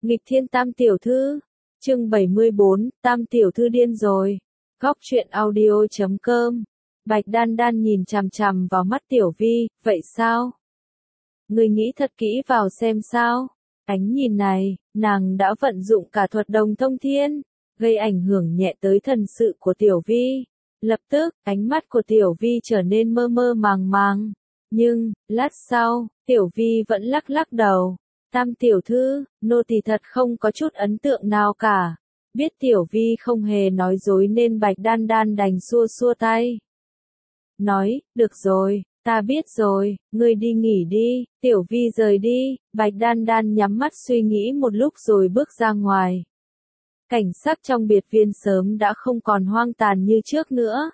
Nghịch thiên tam tiểu thư, chương 74, tam tiểu thư điên rồi. Góc truyện audio.com. Bạch Đan Đan nhìn chằm chằm vào mắt Tiểu Vi, vậy sao? Người nghĩ thật kỹ vào xem sao? Ánh nhìn này, nàng đã vận dụng cả thuật đồng thông thiên, gây ảnh hưởng nhẹ tới thần sự của Tiểu Vi. Lập tức, ánh mắt của Tiểu Vi trở nên mơ mơ màng màng. Nhưng, lát sau, Tiểu Vi vẫn lắc lắc đầu. Tam tiểu thư, nô tỳ thật không có chút ấn tượng nào cả. Biết Tiểu Vi không hề nói dối nên Bạch Đan Đan đành xua xua tay. Nói, được rồi, ta biết rồi, ngươi đi nghỉ đi. Tiểu Vi rời đi, Bạch Đan Đan nhắm mắt suy nghĩ một lúc rồi bước ra ngoài. Cảnh sắc trong biệt viên sớm đã không còn hoang tàn như trước nữa.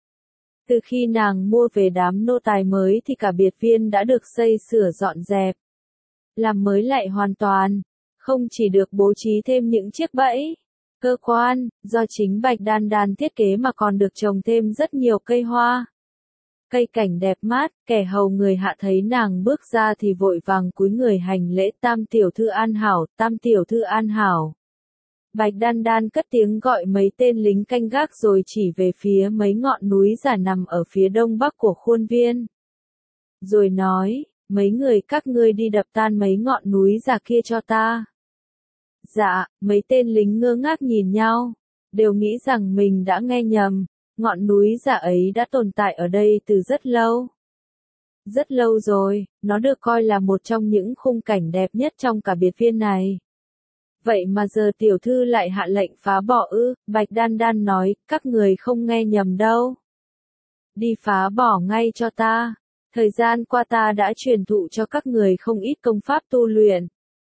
Từ khi nàng mua về đám nô tài mới thì cả biệt viên đã được xây sửa dọn dẹp. Làm mới lại hoàn toàn, không chỉ được bố trí thêm những chiếc bẫy, cơ quan, do chính Bạch Đan Đan thiết kế mà còn được trồng thêm rất nhiều cây hoa. Cây cảnh đẹp mát, kẻ hầu người hạ thấy nàng bước ra thì vội vàng cúi người hành lễ tam tiểu thư an hảo, tam tiểu thư an hảo. Bạch Đan Đan cất tiếng gọi mấy tên lính canh gác rồi chỉ về phía mấy ngọn núi già nằm ở phía đông bắc của khuôn viên. Rồi nói, mấy người các ngươi đi đập tan mấy ngọn núi già kia cho ta. Dạ, mấy tên lính ngơ ngác nhìn nhau, đều nghĩ rằng mình đã nghe nhầm, ngọn núi già ấy đã tồn tại ở đây từ rất lâu. Rất lâu rồi, nó được coi là một trong những khung cảnh đẹp nhất trong cả biệt viên này. Vậy mà giờ tiểu thư lại hạ lệnh phá bỏ ư? Bạch Đan Đan nói, các người không nghe nhầm đâu. Đi phá bỏ ngay cho ta. Thời gian qua ta đã truyền thụ cho các người không ít công pháp tu luyện.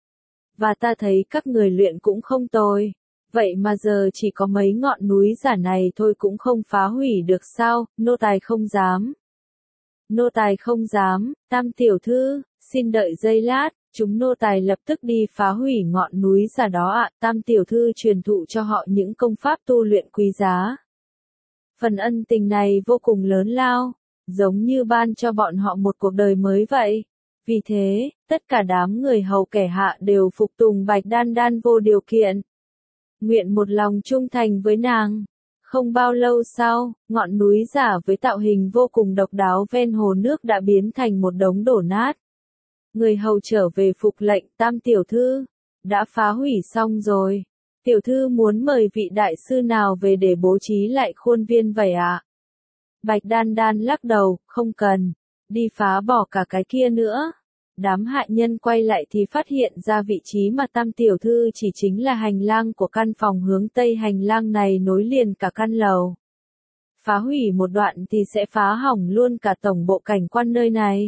Và ta thấy các người luyện cũng không tồi. Vậy mà giờ chỉ có mấy ngọn núi giả này thôi cũng không phá hủy được sao? Nô tài không dám. Nô tài không dám, tam tiểu thư, xin đợi giây lát. Chúng nô tài lập tức đi phá hủy ngọn núi giả đó ạ. Tam tiểu thư truyền thụ cho họ những công pháp tu luyện quý giá. Phần ân tình này vô cùng lớn lao, giống như ban cho bọn họ một cuộc đời mới vậy. Vì thế, tất cả đám người hầu kẻ hạ đều phục tùng Bạch Đan Đan vô điều kiện. Nguyện một lòng trung thành với nàng. Không bao lâu sau, ngọn núi giả với tạo hình vô cùng độc đáo ven hồ nước đã biến thành một đống đổ nát. Người hầu trở về phục lệnh, tam tiểu thư, đã phá hủy xong rồi. Tiểu thư muốn mời vị đại sư nào về để bố trí lại khuôn viên vậy ạ? Bạch Đan Đan lắc đầu, không cần, đi phá bỏ cả cái kia nữa. Đám hạ nhân quay lại thì phát hiện ra vị trí mà tam tiểu thư chỉ chính là hành lang của căn phòng hướng tây. Hành lang này nối liền cả căn lầu. Phá hủy một đoạn thì sẽ phá hỏng luôn cả tổng bộ cảnh quan nơi này.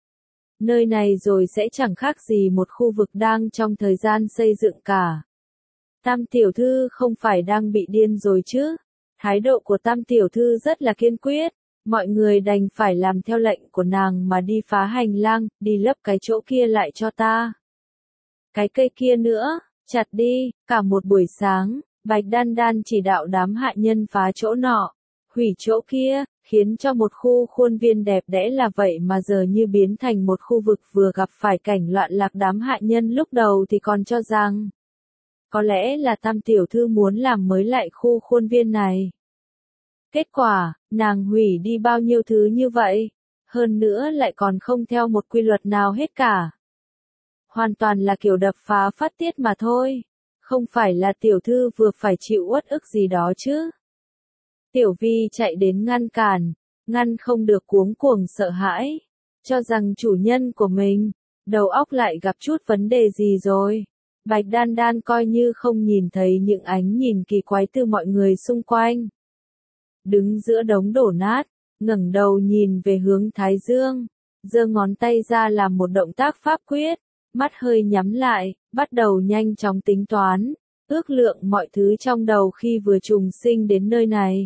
Nơi này rồi sẽ chẳng khác gì một khu vực đang trong thời gian xây dựng cả. Tam tiểu thư không phải đang bị điên rồi chứ? Thái độ của tam tiểu thư rất là kiên quyết. Mọi người đành phải làm theo lệnh của nàng mà đi phá hành lang, đi lấp cái chỗ kia lại cho ta. Cái cây kia nữa, chặt đi. Cả một buổi sáng, Bạch Đan Đan chỉ đạo đám hạ nhân phá chỗ nọ, hủy chỗ kia, khiến cho một khu khuôn viên đẹp đẽ là vậy mà giờ như biến thành một khu vực vừa gặp phải cảnh loạn lạc. Đám hạ nhân lúc đầu thì còn cho rằng có lẽ là tam tiểu thư muốn làm mới lại khu khuôn viên này. Kết quả, nàng hủy đi bao nhiêu thứ như vậy, hơn nữa lại còn không theo một quy luật nào hết cả. Hoàn toàn là kiểu đập phá phát tiết mà thôi, không phải là tiểu thư vừa phải chịu uất ức gì đó chứ. Tiểu Vi chạy đến ngăn không được cuống cuồng sợ hãi, cho rằng chủ nhân của mình, đầu óc lại gặp chút vấn đề gì rồi. Bạch Đan Đan coi như không nhìn thấy những ánh nhìn kỳ quái từ mọi người xung quanh. Đứng giữa đống đổ nát, ngẩng đầu nhìn về hướng Thái Dương, giơ ngón tay ra làm một động tác pháp quyết, mắt hơi nhắm lại, bắt đầu nhanh chóng tính toán, ước lượng mọi thứ trong đầu khi vừa trùng sinh đến nơi này.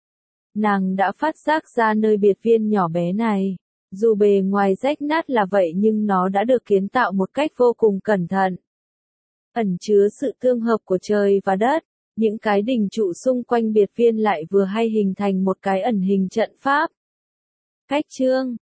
Nàng đã phát giác ra nơi biệt viên nhỏ bé này, dù bề ngoài rách nát là vậy nhưng nó đã được kiến tạo một cách vô cùng cẩn thận. Ẩn chứa sự tương hợp của trời và đất, những cái đình trụ xung quanh biệt viên lại vừa hay hình thành một cái ẩn hình trận pháp. Cách chương